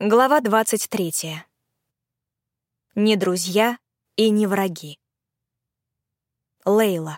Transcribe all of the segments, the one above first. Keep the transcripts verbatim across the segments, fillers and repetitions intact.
Глава двадцать третья. Не друзья и не враги. Лейла.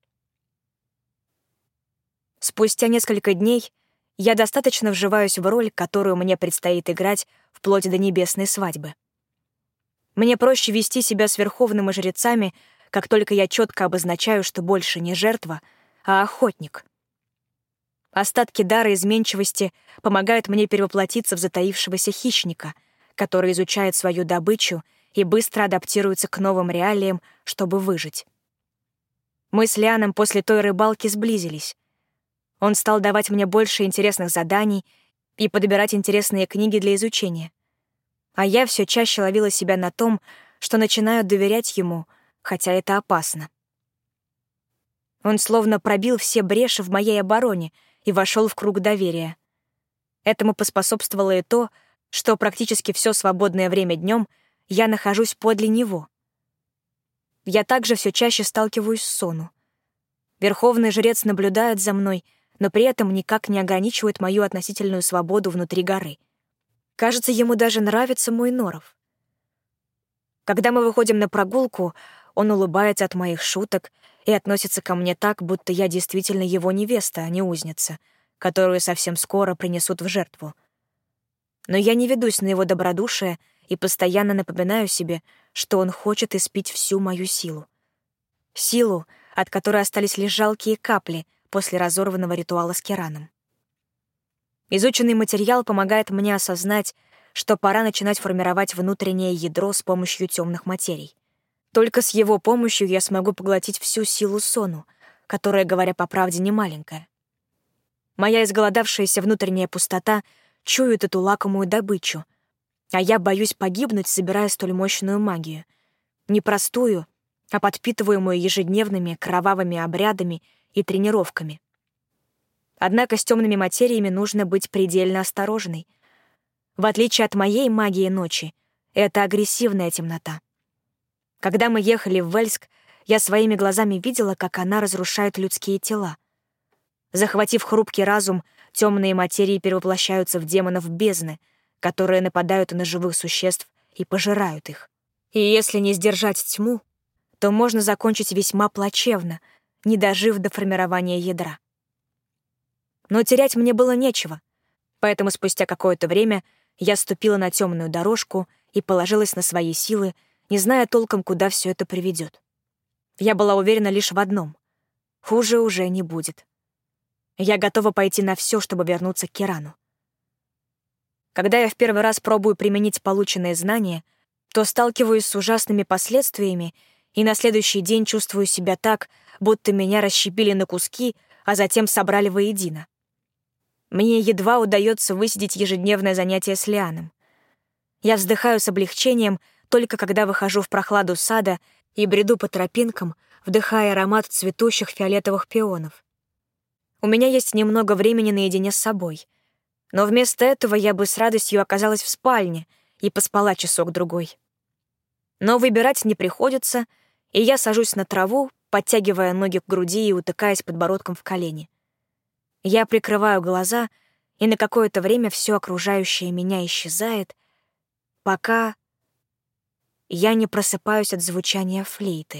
Спустя несколько дней я достаточно вживаюсь в роль, которую мне предстоит играть вплоть до небесной свадьбы. Мне проще вести себя с верховными жрецами, как только я четко обозначаю, что больше не жертва, а охотник. Остатки дара изменчивости помогают мне перевоплотиться в затаившегося хищника, который изучает свою добычу и быстро адаптируется к новым реалиям, чтобы выжить. Мы с Лианом после той рыбалки сблизились. Он стал давать мне больше интересных заданий и подбирать интересные книги для изучения. А я все чаще ловила себя на том, что начинаю доверять ему, хотя это опасно. Он словно пробил все бреши в моей обороне и вошел в круг доверия. Этому поспособствовало и то, что практически все свободное время днем я нахожусь подле него. Я также все чаще сталкиваюсь с Сону. Верховный жрец наблюдает за мной, но при этом никак не ограничивает мою относительную свободу внутри горы. Кажется, ему даже нравится мой норов. Когда мы выходим на прогулку, он улыбается от моих шуток и относится ко мне так, будто я действительно его невеста, а не узница, которую совсем скоро принесут в жертву. Но я не ведусь на его добродушие и постоянно напоминаю себе, что он хочет испить всю мою силу. Силу, от которой остались лишь жалкие капли после разорванного ритуала с Кираном. Изученный материал помогает мне осознать, что пора начинать формировать внутреннее ядро с помощью темных материй. Только с его помощью я смогу поглотить всю силу Сону, которая, говоря по правде, не маленькая. Моя изголодавшаяся внутренняя пустота чует эту лакомую добычу, а я боюсь погибнуть, собирая столь мощную магию. Не простую, а подпитываемую ежедневными кровавыми обрядами и тренировками. Однако с темными материями нужно быть предельно осторожной. В отличие от моей магии ночи, это агрессивная темнота. Когда мы ехали в Вельск, я своими глазами видела, как она разрушает людские тела. Захватив хрупкий разум, темные материи перевоплощаются в демонов бездны, которые нападают на живых существ и пожирают их. И если не сдержать тьму, то можно закончить весьма плачевно, не дожив до формирования ядра. Но терять мне было нечего, поэтому спустя какое-то время я ступила на темную дорожку и положилась на свои силы, не зная толком, куда все это приведет. Я была уверена лишь в одном — хуже уже не будет. Я готова пойти на все, чтобы вернуться к Кирану. Когда я в первый раз пробую применить полученные знания, то сталкиваюсь с ужасными последствиями и на следующий день чувствую себя так, будто меня расщепили на куски, а затем собрали воедино. Мне едва удается высидеть ежедневное занятие с Лианом. Я вздыхаю с облегчением, только когда выхожу в прохладу сада и бреду по тропинкам, вдыхая аромат цветущих фиолетовых пионов. У меня есть немного времени наедине с собой, но вместо этого я бы с радостью оказалась в спальне и поспала часок-другой. Но выбирать не приходится, и я сажусь на траву, подтягивая ноги к груди и утыкаясь подбородком в колени. Я прикрываю глаза, и на какое-то время все окружающее меня исчезает, пока я не просыпаюсь от звучания флейты.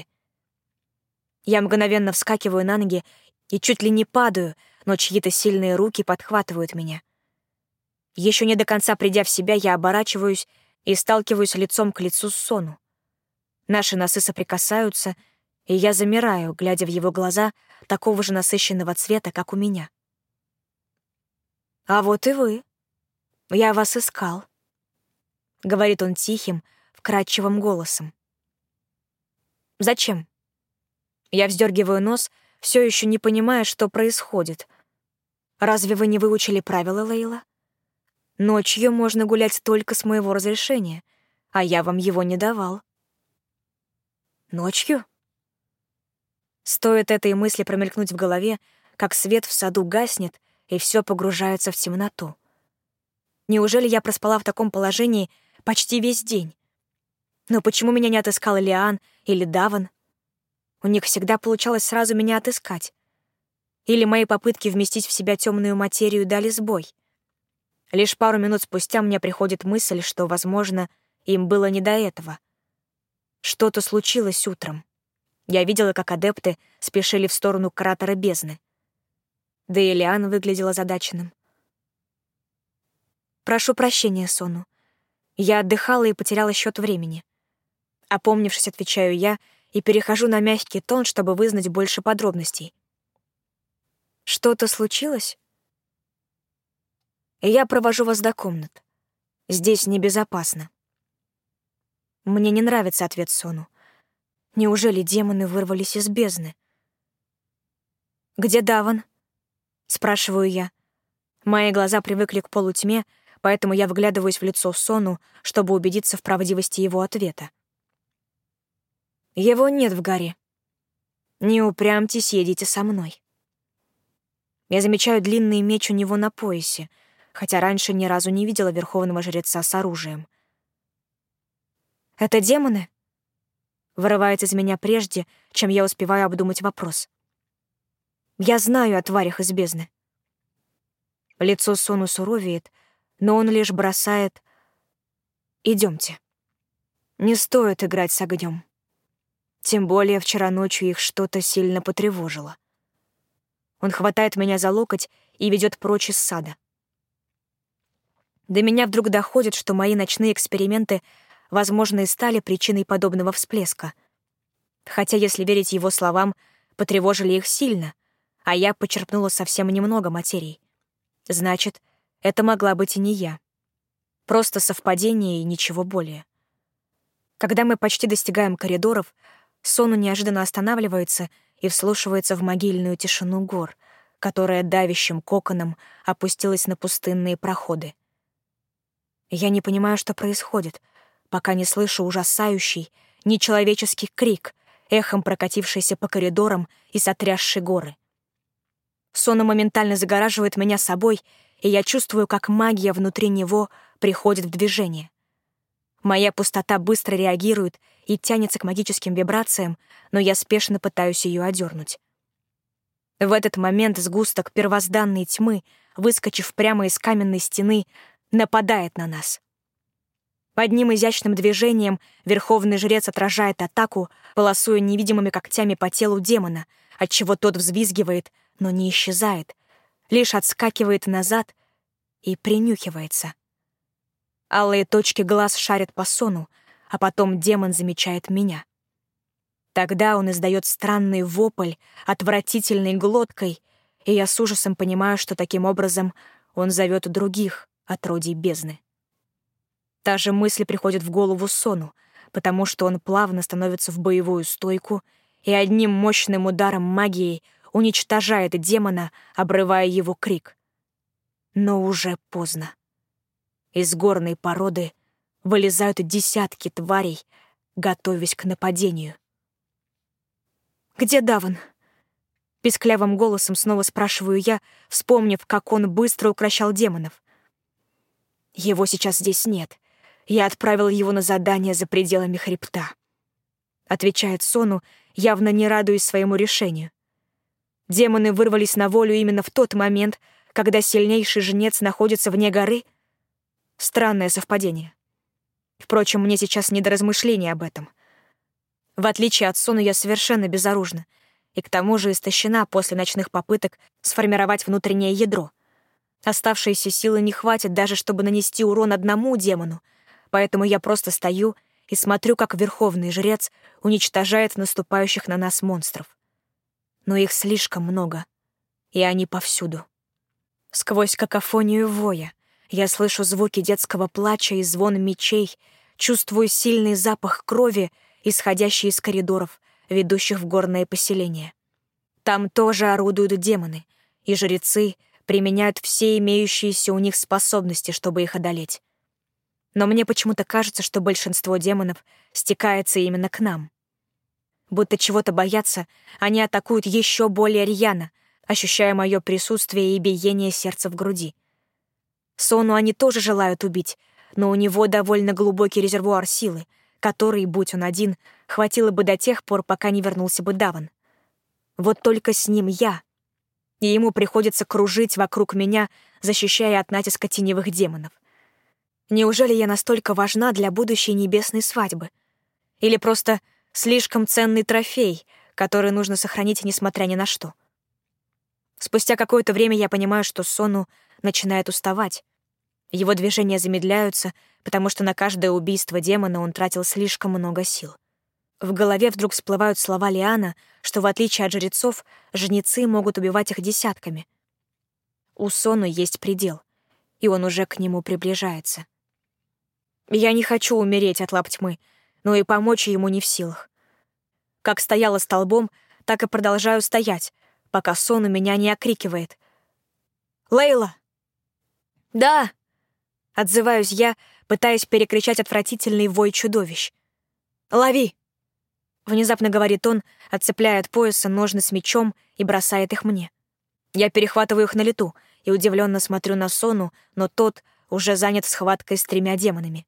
Я мгновенно вскакиваю на ноги и чуть ли не падаю, но чьи-то сильные руки подхватывают меня. Еще не до конца придя в себя, я оборачиваюсь и сталкиваюсь лицом к лицу с Сону. Наши носы соприкасаются, и я замираю, глядя в его глаза такого же насыщенного цвета, как у меня. «А вот и вы. Я вас искал», — говорит он тихим, вкрадчивым голосом. «Зачем?» Я вздергиваю нос, все еще не понимая, что происходит. «Разве вы не выучили правила, Лейла? Ночью можно гулять только с моего разрешения, а я вам его не давал». «Ночью?» Стоит этой мысли промелькнуть в голове, как свет в саду гаснет, и все погружается в темноту. Неужели я проспала в таком положении почти весь день? Но почему меня не отыскал Лиан или Даван? У них всегда получалось сразу меня отыскать. Или мои попытки вместить в себя темную материю дали сбой? Лишь пару минут спустя мне приходит мысль, что, возможно, им было не до этого. Что-то случилось утром. Я видела, как адепты спешили в сторону кратера бездны. Да и Лиан выглядел озадаченным. «Прошу прощения, Сону. Я отдыхала и потеряла счет времени». Опомнившись, отвечаю я и перехожу на мягкий тон, чтобы вызнать больше подробностей. «Что-то случилось?» И я провожу вас до комнат. Здесь небезопасно. Мне не нравится ответ Сону. Неужели демоны вырвались из бездны? «Где Даван?» — спрашиваю я. Мои глаза привыкли к полутьме, поэтому я вглядываюсь в лицо Сону, чтобы убедиться в правдивости его ответа. «Его нет в горе. Не упрямьтесь, едете со мной». Я замечаю длинный меч у него на поясе, хотя раньше ни разу не видела верховного жреца с оружием. «Это демоны?» Вырывается из меня прежде, чем я успеваю обдумать вопрос. «Я знаю о тварях из бездны». Лицо Сону суровеет, но он лишь бросает: «Идемте. Не стоит играть с огнем. Тем более вчера ночью их что-то сильно потревожило». Он хватает меня за локоть и ведет прочь из сада. До меня вдруг доходит, что мои ночные эксперименты, возможно, и стали причиной подобного всплеска. Хотя, если верить его словам, потревожили их сильно, а я почерпнула совсем немного материи. Значит, это могла быть и не я. Просто совпадение и ничего более. Когда мы почти достигаем коридоров, Сону неожиданно останавливается и вслушивается в могильную тишину гор, которая давящим коконом опустилась на пустынные проходы. Я не понимаю, что происходит, пока не слышу ужасающий, нечеловеческий крик, эхом прокатившийся по коридорам и сотрясший горы. Сону моментально загораживает меня собой, и я чувствую, как магия внутри него приходит в движение. Моя пустота быстро реагирует и тянется к магическим вибрациям, но я спешно пытаюсь ее одернуть. В этот момент сгусток первозданной тьмы, выскочив прямо из каменной стены, нападает на нас. Одним изящным движением верховный жрец отражает атаку, полосуя невидимыми когтями по телу демона, отчего тот взвизгивает, но не исчезает, лишь отскакивает назад и принюхивается. Алые точки глаз шарят по Сону, а потом демон замечает меня. Тогда он издает странный вопль, отвратительной глоткой, и я с ужасом понимаю, что таким образом он зовет других отродий бездны. Та же мысль приходит в голову Сону, потому что он плавно становится в боевую стойку и одним мощным ударом магии уничтожает демона, обрывая его крик. Но уже поздно. Из горной породы вылезают десятки тварей, готовясь к нападению. «Где Даван?» Писклявым голосом снова спрашиваю я, вспомнив, как он быстро укрощал демонов. «Его сейчас здесь нет. Я отправил его на задание за пределами хребта», — отвечает Сону, явно не радуясь своему решению. Демоны вырвались на волю именно в тот момент, когда сильнейший жнец находится вне горы. Странное совпадение. Впрочем, мне сейчас не до размышлений об этом. В отличие от Сону, я совершенно безоружна, и к тому же истощена после ночных попыток сформировать внутреннее ядро. Оставшейся силы не хватит даже, чтобы нанести урон одному демону, поэтому я просто стою и смотрю, как верховный жрец уничтожает наступающих на нас монстров. Но их слишком много, и они повсюду. Сквозь какофонию воя я слышу звуки детского плача и звон мечей, чувствую сильный запах крови, исходящий из коридоров, ведущих в горное поселение. Там тоже орудуют демоны, и жрецы применяют все имеющиеся у них способности, чтобы их одолеть. Но мне почему-то кажется, что большинство демонов стекается именно к нам. Будто чего-то боятся, они атакуют еще более рьяно, ощущая мое присутствие и биение сердца в груди. Сону они тоже желают убить, но у него довольно глубокий резервуар силы, который, будь он один, хватило бы до тех пор, пока не вернулся бы Даван. Вот только с ним я. и ему приходится кружить вокруг меня, защищая от натиска теневых демонов. Неужели я настолько важна для будущей небесной свадьбы? Или просто слишком ценный трофей, который нужно сохранить несмотря ни на что? Спустя какое-то время я понимаю, что Сону начинает уставать. Его движения замедляются, потому что на каждое убийство демона он тратил слишком много сил. В голове вдруг всплывают слова Лиана, что, в отличие от жрецов, жнецы могут убивать их десятками. У Сону есть предел, и он уже к нему приближается. Я не хочу умереть от лап тьмы, но и помочь ему не в силах. Как стояла столбом, так и продолжаю стоять, пока Сону меня не окрикивает. «Лейла!» «Да!» — отзываюсь я, пытаясь перекричать отвратительный вой чудовищ. «Лови!» — внезапно говорит он, отцепляя от пояса ножны с мечом и бросает их мне. Я перехватываю их на лету и удивленно смотрю на Сону, но тот уже занят схваткой с тремя демонами.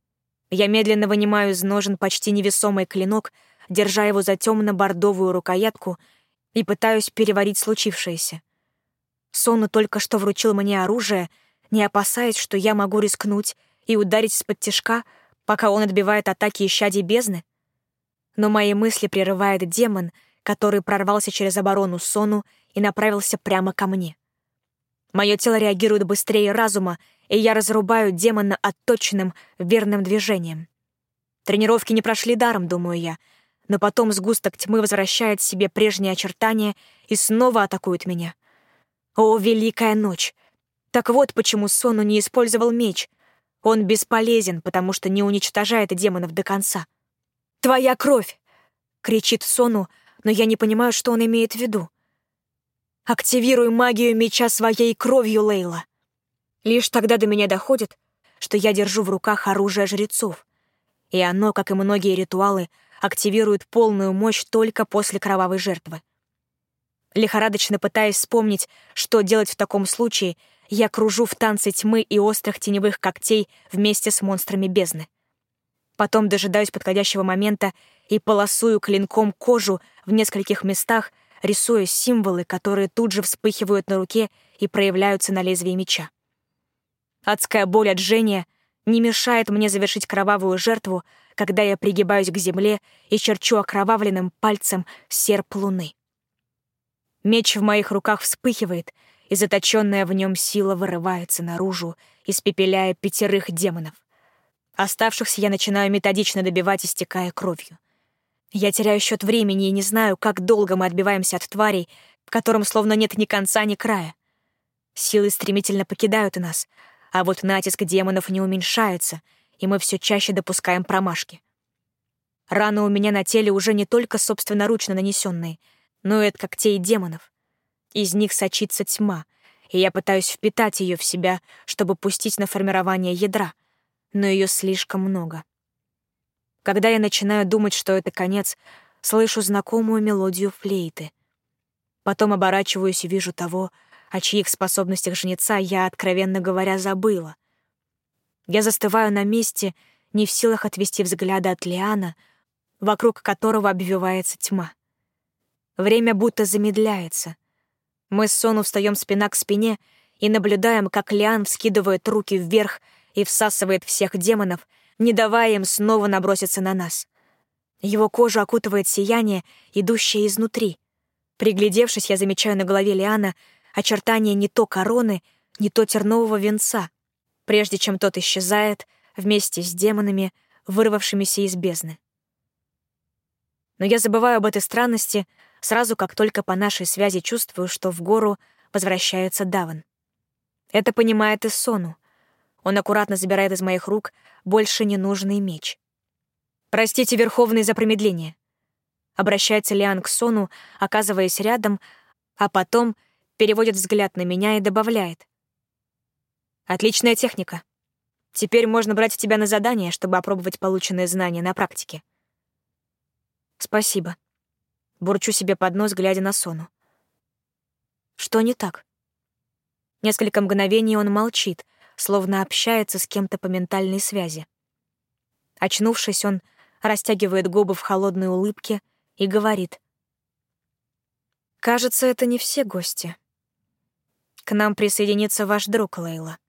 Я медленно вынимаю из ножен почти невесомый клинок, держа его за темно-бордовую рукоятку, и пытаюсь переварить случившееся. Сону только что вручил мне оружие, не опасаясь, что я могу рискнуть и ударить из-под тишка, пока он отбивает атаки исчадий бездны. Но мои мысли прерывает демон, который прорвался через оборону Сону и направился прямо ко мне. Мое тело реагирует быстрее разума, и я разрубаю демона отточенным, верным движением. Тренировки не прошли даром, думаю я, но потом сгусток тьмы возвращает себе прежние очертания и снова атакует меня. О, великая ночь! Так вот почему Сону не использовал меч. Он бесполезен, потому что не уничтожает демонов до конца. «Твоя кровь!» — кричит Сону, но я не понимаю, что он имеет в виду. «Активируй магию меча своей кровью, Лейла!» Лишь тогда до меня доходит, что я держу в руках оружие жрецов, и оно, как и многие ритуалы, активирует полную мощь только после кровавой жертвы. Лихорадочно пытаясь вспомнить, что делать в таком случае, я кружу в танце тьмы и острых теневых когтей вместе с монстрами бездны. Потом дожидаюсь подходящего момента и полосую клинком кожу в нескольких местах, рисуя символы, которые тут же вспыхивают на руке и проявляются на лезвии меча. Адская боль от жжения не мешает мне завершить кровавую жертву, когда я пригибаюсь к земле и черчу окровавленным пальцем серп луны. Меч в моих руках вспыхивает, и заточенная в нем сила вырывается наружу, испепеляя пятерых демонов. Оставшихся я начинаю методично добивать, истекая кровью. Я теряю счет времени и не знаю, как долго мы отбиваемся от тварей, которым словно нет ни конца, ни края. Силы стремительно покидают нас, а вот натиск демонов не уменьшается, и мы все чаще допускаем промашки. Раны у меня на теле уже не только собственноручно нанесенные, но и от когтей демонов. Из них сочится тьма, и я пытаюсь впитать ее в себя, чтобы пустить на формирование ядра, но ее слишком много. Когда я начинаю думать, что это конец, слышу знакомую мелодию флейты. Потом оборачиваюсь и вижу того, о чьих способностях жнеца я, откровенно говоря, забыла. Я застываю на месте, не в силах отвести взгляда от Лиана, вокруг которого обвивается тьма. Время будто замедляется. Мы с Сону встаем спина к спине и наблюдаем, как Лиан вскидывает руки вверх и всасывает всех демонов, не давая им снова наброситься на нас. Его кожу окутывает сияние, идущее изнутри. Приглядевшись, я замечаю на голове Лиана очертания не то короны, не то тернового венца, прежде чем тот исчезает вместе с демонами, вырвавшимися из бездны. Но я забываю об этой странности сразу, как только по нашей связи чувствую, что в гору возвращается Даван. Это понимает и Сону. Он аккуратно забирает из моих рук больше ненужный меч. «Простите, Верховный, за промедление», — обращается Лиан к Сону, оказываясь рядом, а потом переводит взгляд на меня и добавляет. «Отличная техника. Теперь можно брать тебя на задание, чтобы опробовать полученные знания на практике». «Спасибо», — бурчу себе под нос, глядя на Сону. «Что не так?» Несколько мгновений он молчит, словно общается с кем-то по ментальной связи. Очнувшись, он растягивает губы в холодной улыбке и говорит. «Кажется, это не все гости. к нам присоединится ваш друг, Лейла».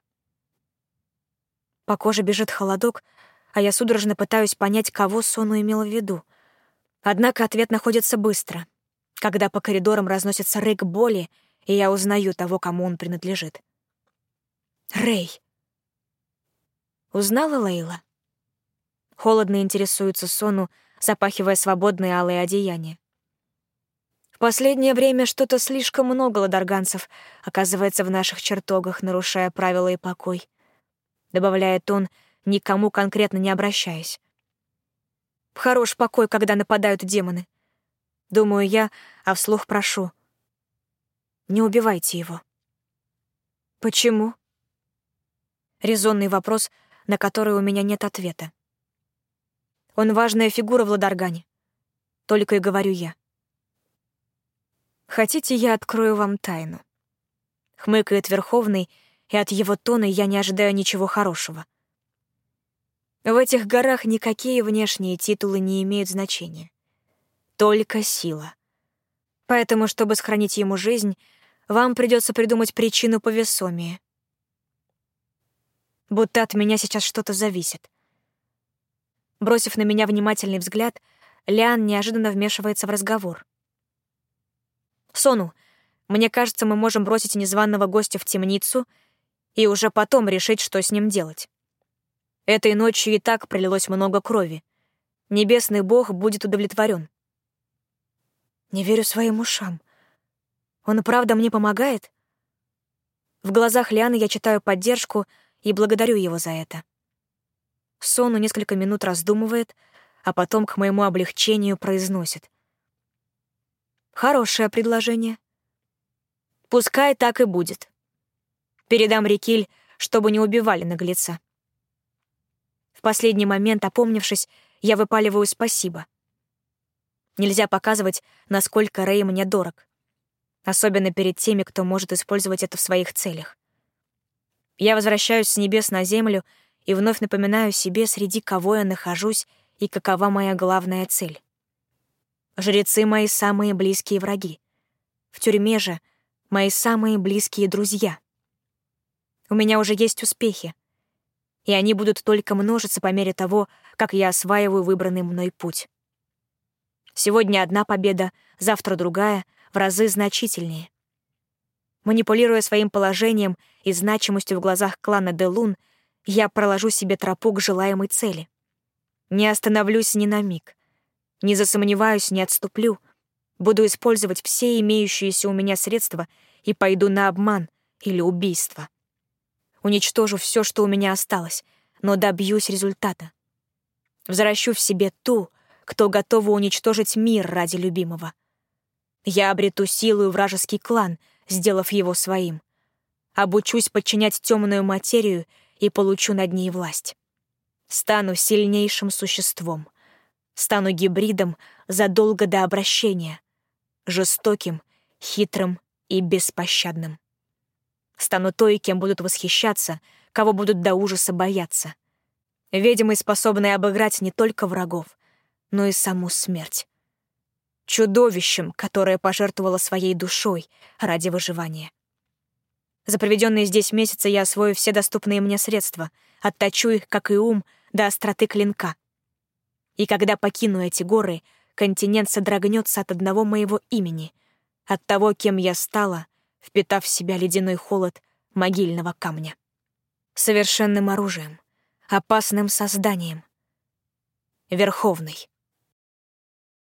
По коже бежит холодок, а я судорожно пытаюсь понять, кого Сону имела в виду. Однако ответ находится быстро, когда по коридорам разносится рык боли, и я узнаю того, кому он принадлежит. «Рэй!» «Узнала, Лейла?» Холодно интересуется Сону, запахивая свободные алые одеяния. «В последнее время что-то слишком много ладарганцев оказывается в наших чертогах, нарушая правила и покой», — добавляет он, никому конкретно не обращаясь. «Хорош покой, когда нападают демоны. Думаю я, а вслух прошу. Не убивайте его». «Почему?» Резонный вопрос, на который у меня нет ответа. Он важная фигура в Ладаргане. Только и говорю я. «Хотите, я открою вам тайну?» Хмыкает Верховный, и от его тона я не ожидаю ничего хорошего. В этих горах никакие внешние титулы не имеют значения. Только сила. Поэтому, чтобы сохранить ему жизнь, вам придется придумать причину повесомее. Будто от меня сейчас что-то зависит. Бросив на меня внимательный взгляд, Лиан неожиданно вмешивается в разговор. «Сону, мне кажется, мы можем бросить незваного гостя в темницу и уже потом решить, что с ним делать. Этой ночью и так пролилось много крови. Небесный бог будет удовлетворен». Не верю своим ушам. Он и правда мне помогает? В глазах Лианы я читаю поддержку и благодарю его за это. Сону несколько минут раздумывает, а потом к моему облегчению произносит: «Хорошее предложение. Пускай так и будет. Передам Рикиль, чтобы не убивали наглеца». В последний момент, опомнившись, я выпаливаю спасибо. Нельзя показывать, насколько Рэй мне дорог. Особенно перед теми, кто может использовать это в своих целях. Я возвращаюсь с небес на землю и вновь напоминаю себе, среди кого я нахожусь и какова моя главная цель. Жрецы — мои самые близкие враги. В тюрьме же — мои самые близкие друзья. У меня уже есть успехи, и они будут только множиться по мере того, как я осваиваю выбранный мной путь. Сегодня одна победа, завтра другая, в разы значительнее. Манипулируя своим положением и значимостью в глазах клана Делун, я проложу себе тропу к желаемой цели. Не остановлюсь ни на миг. Не засомневаюсь, не отступлю. Буду использовать все имеющиеся у меня средства и пойду на обман или убийство. Уничтожу все, что у меня осталось, но добьюсь результата. Взращу в себе ту, кто готова уничтожить мир ради любимого. Я обрету силу и вражеский клан, сделав его своим. Обучусь подчинять темную материю и получу над ней власть. Стану сильнейшим существом. Стану гибридом задолго до обращения. Жестоким, хитрым и беспощадным. Стану той, кем будут восхищаться, кого будут до ужаса бояться. Ведьмой, способной обыграть не только врагов, но и саму смерть. Чудовищем, которое пожертвовало своей душой ради выживания. За проведенные здесь месяцы я освою все доступные мне средства, отточу их, как и ум, до остроты клинка. И когда покину эти горы, континент содрогнется от одного моего имени, от того, кем я стала, впитав в себя ледяной холод могильного камня. Совершенным оружием, опасным созданием. Верховный.